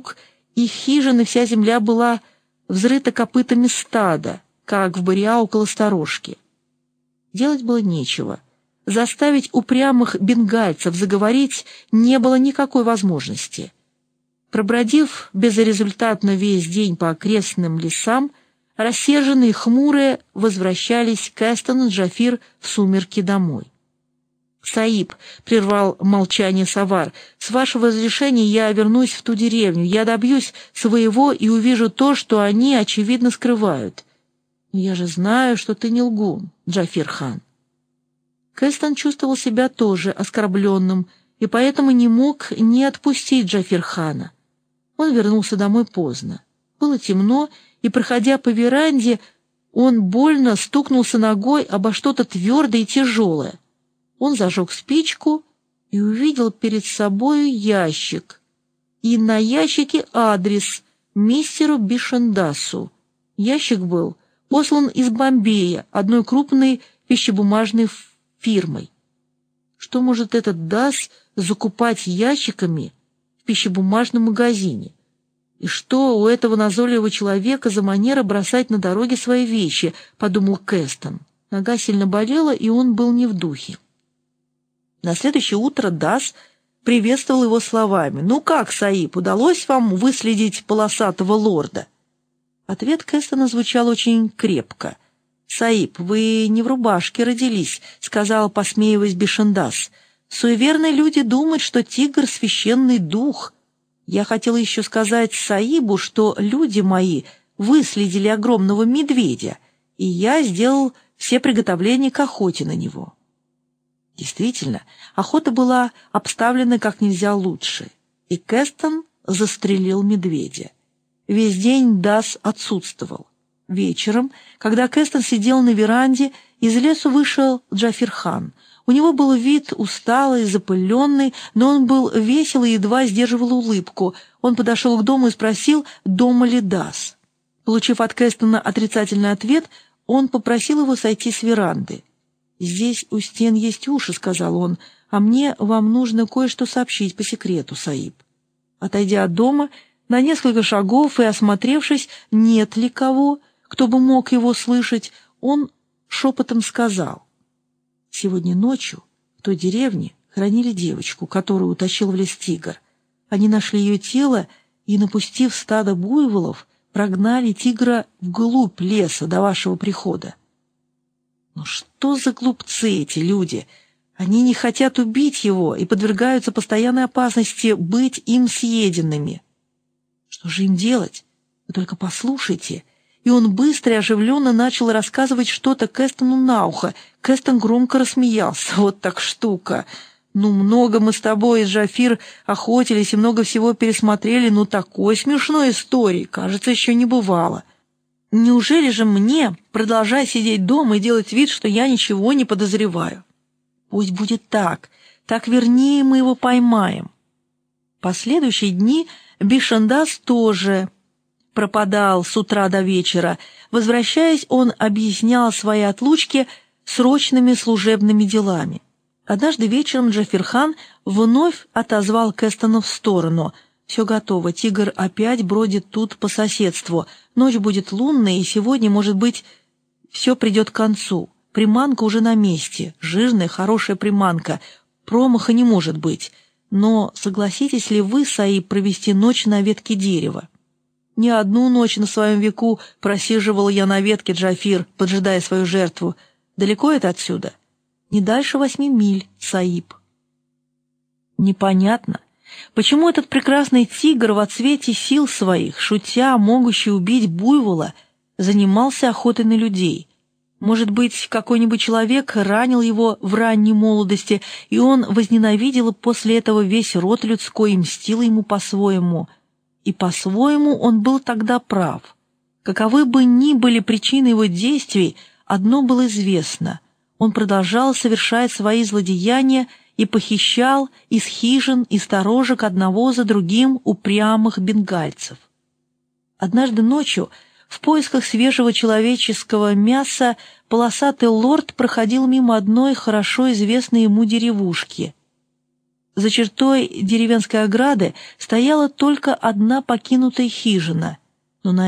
вокруг их хижины вся земля была взрыта копытами стада, как в барья около сторожки. Делать было нечего. Заставить упрямых бенгальцев заговорить не было никакой возможности. Пробродив безрезультатно весь день по окрестным лесам, рассерженные и хмурые возвращались Кэстон и Джафир в сумерки домой. «Саиб», — прервал молчание Савар, — «с вашего разрешения я вернусь в ту деревню, я добьюсь своего и увижу то, что они, очевидно, скрывают». «Но я же знаю, что ты не лгун, Джафир-хан». Кэстон чувствовал себя тоже оскорбленным и поэтому не мог не отпустить Джафир-хана. Он вернулся домой поздно. Было темно, и, проходя по веранде, он больно стукнулся ногой обо что-то твердое и тяжелое. Он зажег спичку и увидел перед собою ящик. И на ящике адрес мистеру Бишендасу. Ящик был послан из Бомбея, одной крупной пищебумажной фирмой. Что может этот Дас закупать ящиками в пищебумажном магазине? И что у этого назойливого человека за манера бросать на дороге свои вещи, подумал Кэстон. Нога сильно болела, и он был не в духе. На следующее утро Дас приветствовал его словами: «Ну как, Саиб, удалось вам выследить полосатого лорда?» Ответ Кэстона звучал очень крепко. «Саиб, вы не в рубашке родились», — сказал, посмеиваясь, Бишендас. «Суеверные люди думают, что тигр — священный дух. Я хотел еще сказать Саибу, что люди мои выследили огромного медведя, и я сделал все приготовления к охоте на него». Действительно, охота была обставлена как нельзя лучше, и Кэстон застрелил медведя. Весь день Дас отсутствовал. Вечером, когда Кэстон сидел на веранде, из лесу вышел Джафир-хан. У него был вид усталый, запыленный, но он был весел и едва сдерживал улыбку. Он подошел к дому и спросил, дома ли Дас. Получив от Кэстона отрицательный ответ, он попросил его сойти с веранды. «Здесь у стен есть уши», — сказал он, — «а мне вам нужно кое-что сообщить по секрету, Саиб». Отойдя от дома на несколько шагов и осмотревшись, нет ли кого, кто бы мог его слышать, он шепотом сказал: «Сегодня ночью в той деревне хоронили девочку, которую утащил в лес тигр. Они нашли ее тело и, напустив стадо буйволов, прогнали тигра вглубь леса до вашего прихода». Но что за глупцы эти люди? Они не хотят убить его и подвергаются постоянной опасности быть им съеденными. Что же им делать? Вы только послушайте. И он быстро и оживленно начал рассказывать что-то Кэстону на ухо. Кэстон громко рассмеялся. Вот так штука. Ну, много мы с тобой, Джафир, охотились и много всего пересмотрели, но такой смешной истории, кажется, еще не бывало. Неужели же мне продолжать сидеть дома и делать вид, что я ничего не подозреваю? Пусть будет так. Так вернее мы его поймаем. Последующие дни Бишендас тоже пропадал с утра до вечера. Возвращаясь, он объяснял свои отлучки срочными служебными делами. Однажды вечером Джафир-хан вновь отозвал Кэстона в сторону. «Все готово, тигр опять бродит тут по соседству. Ночь будет лунная, и сегодня, может быть, все придет к концу. Приманка уже на месте, жирная, хорошая приманка. Промаха не может быть. Но согласитесь ли вы, Саиб, провести ночь на ветке дерева?» «Не одну ночь на своем веку просиживал я на ветке, Джафир, поджидая свою жертву. Далеко это отсюда?» «Не дальше 8 миль, Саиб». Непонятно, почему этот прекрасный тигр во цвете сил своих, шутя, могущий убить буйвола, занимался охотой на людей. Может быть, какой-нибудь человек ранил его в ранней молодости, и он возненавидел после этого весь род людской и мстил ему по-своему. И по-своему он был тогда прав. Каковы бы ни были причины его действий, одно было известно — он продолжал совершать свои злодеяния и похищал из хижин и сторожек одного за другим упрямых бенгальцев. Однажды ночью, в поисках свежего человеческого мяса, полосатый лорд проходил мимо одной хорошо известной ему деревушки. За чертой деревенской ограды стояла только одна покинутая хижина, но на